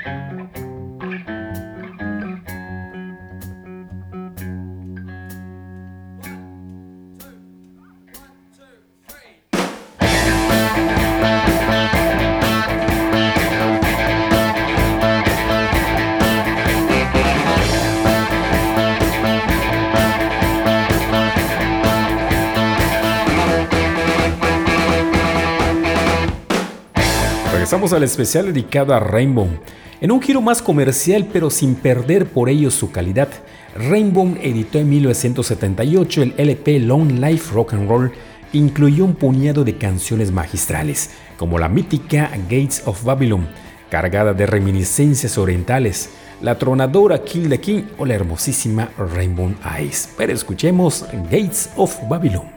Regresamos al especial dedicado a Rainbow. En un giro más comercial pero sin perder por ello su calidad, Rainbow editó en 1978 el LP Long Life Rock and Roll, que incluyó un puñado de canciones magistrales, como la mítica Gates of Babylon, cargada de reminiscencias orientales, la tronadora Kill the King o la hermosísima Rainbow Eyes. Pero escuchemos Gates of Babylon.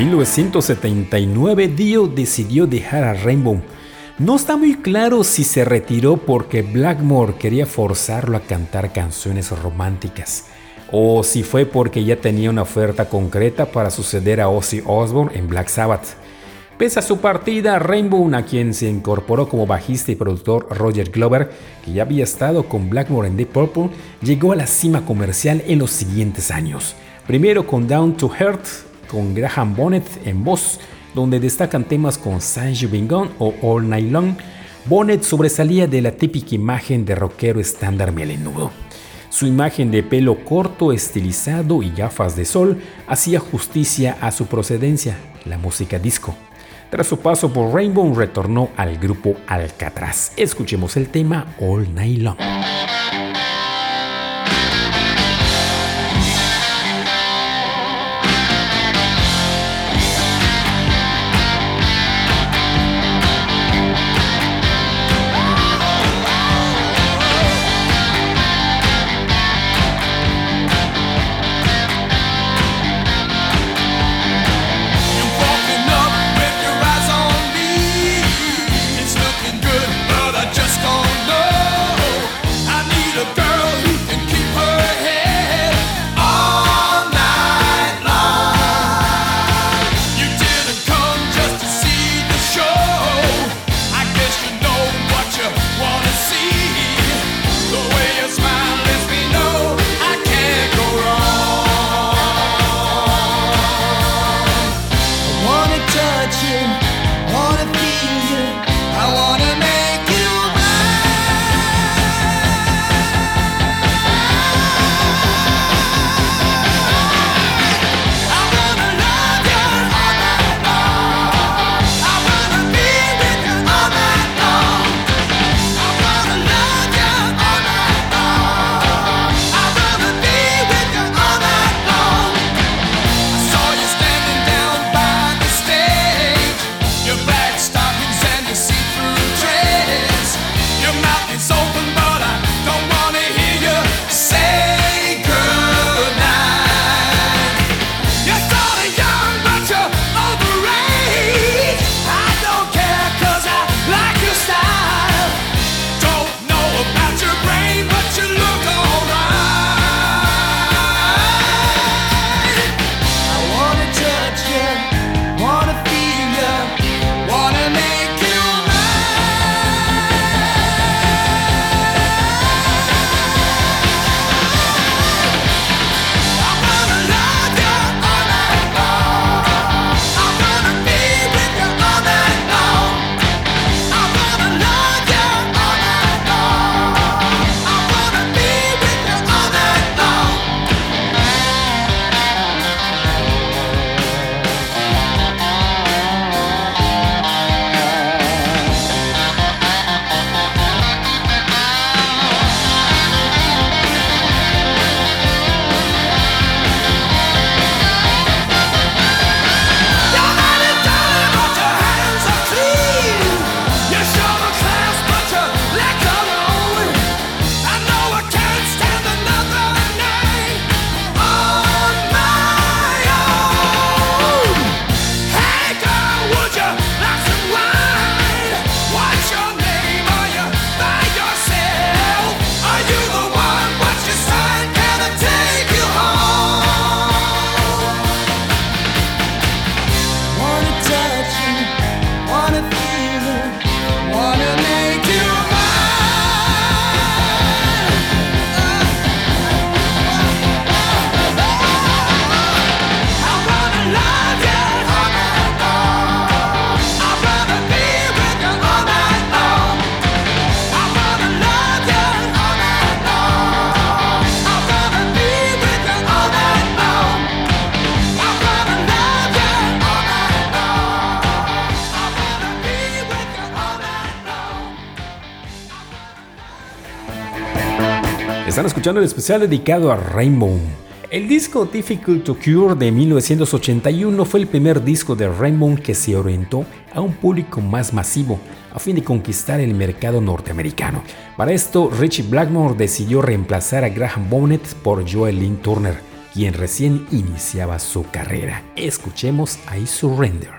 1979, Dio decidió dejar a Rainbow. No está muy claro si se retiró porque Blackmore quería forzarlo a cantar canciones románticas, o si fue porque ya tenía una oferta concreta para suceder a Ozzy Osbourne en Black Sabbath. Pese a su partida, Rainbow, a quien se incorporó como bajista y productor Roger Glover, que ya había estado con Blackmore en Deep Purple, llegó a la cima comercial en los siguientes años. Primero con Down to Earth, con Graham Bonnet en voz, donde destacan temas con Since You've Been Gone o All Night Long. Bonnet sobresalía de la típica imagen de rockero estándar melenudo. Su imagen de pelo corto, estilizado y gafas de sol hacía justicia a su procedencia, la música disco. Tras su paso por Rainbow, retornó al grupo Alcatraz. Escuchemos el tema All Night Long. Están escuchando el especial dedicado a Rainbow. El disco Difficult to Cure de 1981 fue el primer disco de Rainbow que se orientó a un público más masivo a fin de conquistar el mercado norteamericano. Para esto, Ritchie Blackmore decidió reemplazar a Graham Bonnet por Joel Lynn Turner, quien recién iniciaba su carrera. Escuchemos I Surrender.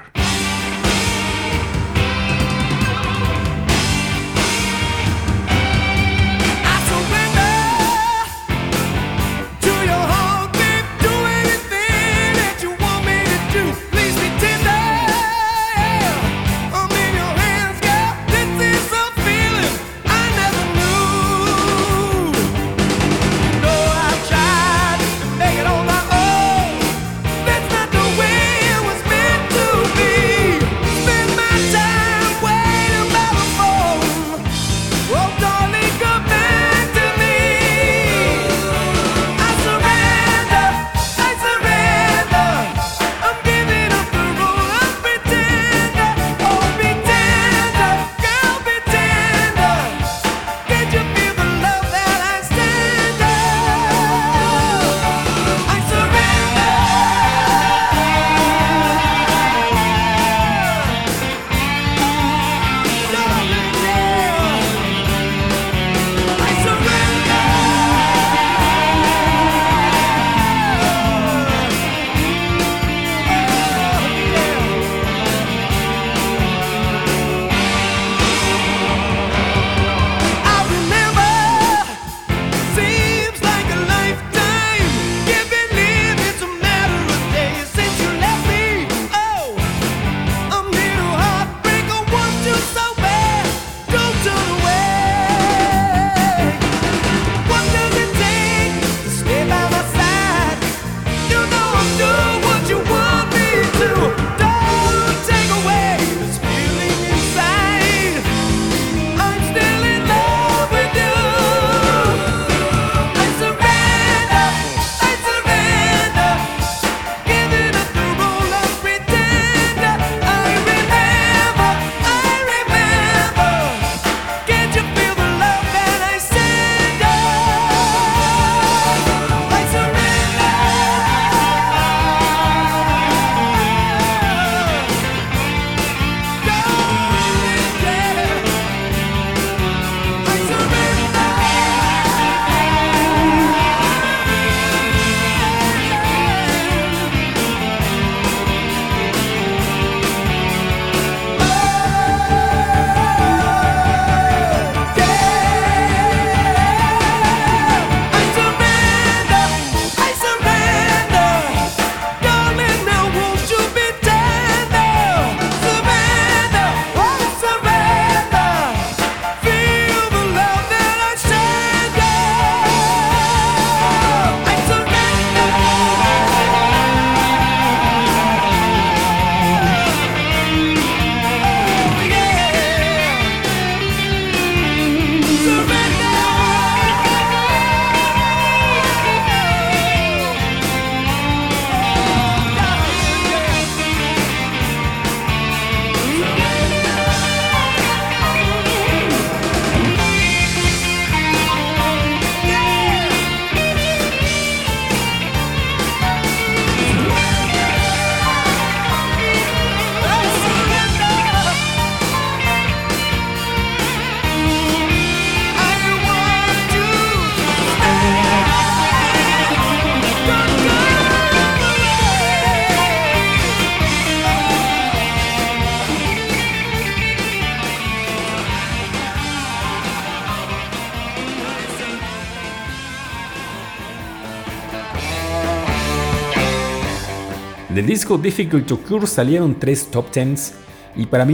Del disco Difficult to Cure salieron 3 top 10s y para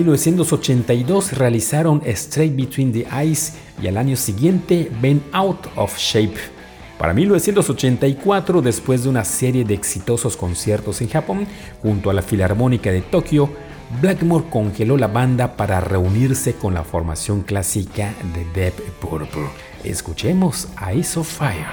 1982 realizaron Straight Between the Eyes y al año siguiente Been Out of Shape. Para 1984, después de una serie de exitosos conciertos en Japón junto a la Filarmónica de Tokio, Blackmore congeló la banda para reunirse con la formación clásica de Deep Purple. Escuchemos Eyes of Fire.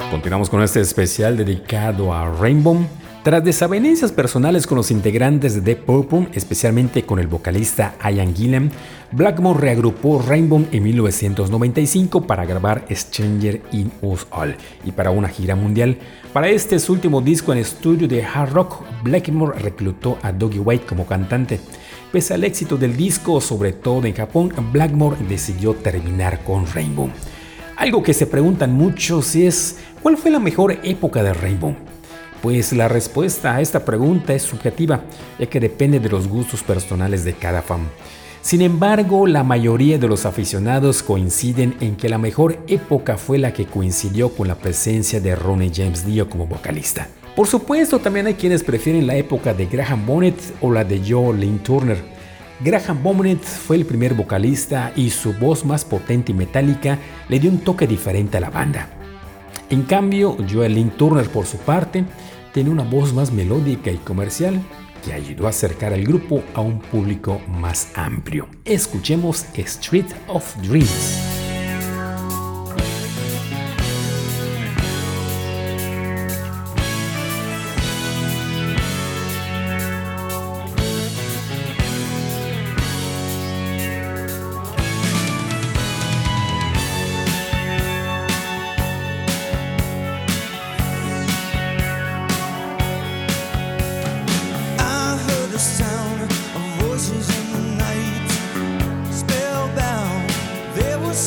Continuamos con este especial dedicado a Rainbow. Tras desavenencias personales con los integrantes de Deep Purple, especialmente con el vocalista Ian Gillan, Blackmore reagrupó Rainbow en 1995 para grabar Stranger in Us All y para una gira mundial. Para este su último disco en estudio de hard rock, Blackmore reclutó a Dougie White como cantante. Pese al éxito del disco, sobre todo en Japón, Blackmore decidió terminar con Rainbow. Algo que se preguntan muchos es, ¿cuál fue la mejor época de Rainbow? Pues la respuesta a esta pregunta es subjetiva, ya que depende de los gustos personales de cada fan. Sin embargo, la mayoría de los aficionados coinciden en que la mejor época fue la que coincidió con la presencia de Ronnie James Dio como vocalista. Por supuesto, también hay quienes prefieren la época de Graham Bonnet o la de Joe Lynn Turner. Graham Bonnet fue el primer vocalista y su voz más potente y metálica le dio un toque diferente a la banda. En cambio, Joe Lynn Turner, por su parte, tiene una voz más melódica y comercial que ayudó a acercar al grupo a un público más amplio. Escuchemos Street of Dreams. Sound of voices in the night, spellbound. There was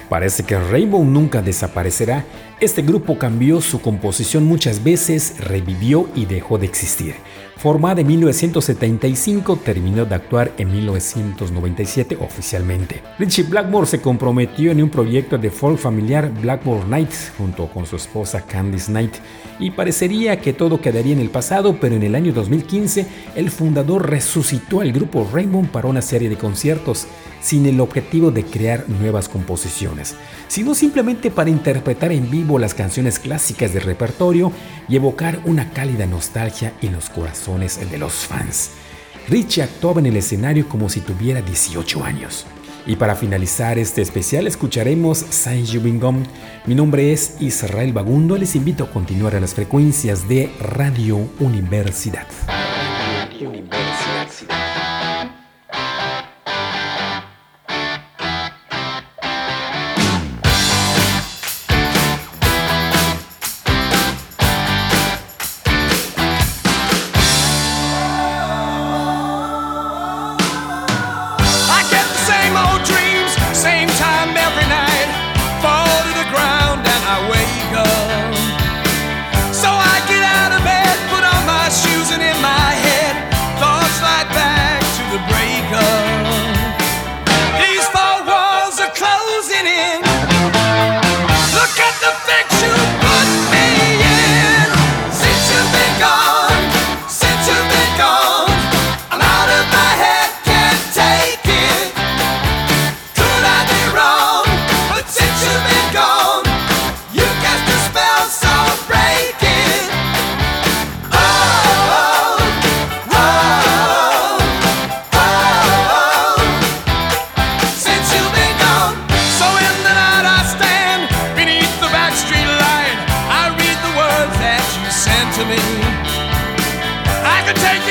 Parece que Rainbow nunca desaparecerá. Este grupo cambió su composición muchas veces, revivió y dejó de existir. Formada en 1975, terminó de actuar en 1997 oficialmente. Ritchie Blackmore se comprometió en un proyecto de folk familiar, Blackmore Night, junto con su esposa Candice Night, y parecería que todo quedaría en el pasado, pero en el año 2015 el fundador resucitó al grupo Rainbow para una serie de conciertos, sin el objetivo de crear nuevas composiciones, sino simplemente para interpretar en vivo las canciones clásicas del repertorio y evocar una cálida nostalgia en los corazones de los fans. Ritchie actuaba en el escenario como si tuviera 18 años. Y para finalizar este especial escucharemos Saint Chewing Gum. Mi nombre es Israel Bagundo, les invito a continuar a las frecuencias de Radio Universidad.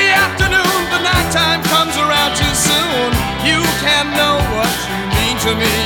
To me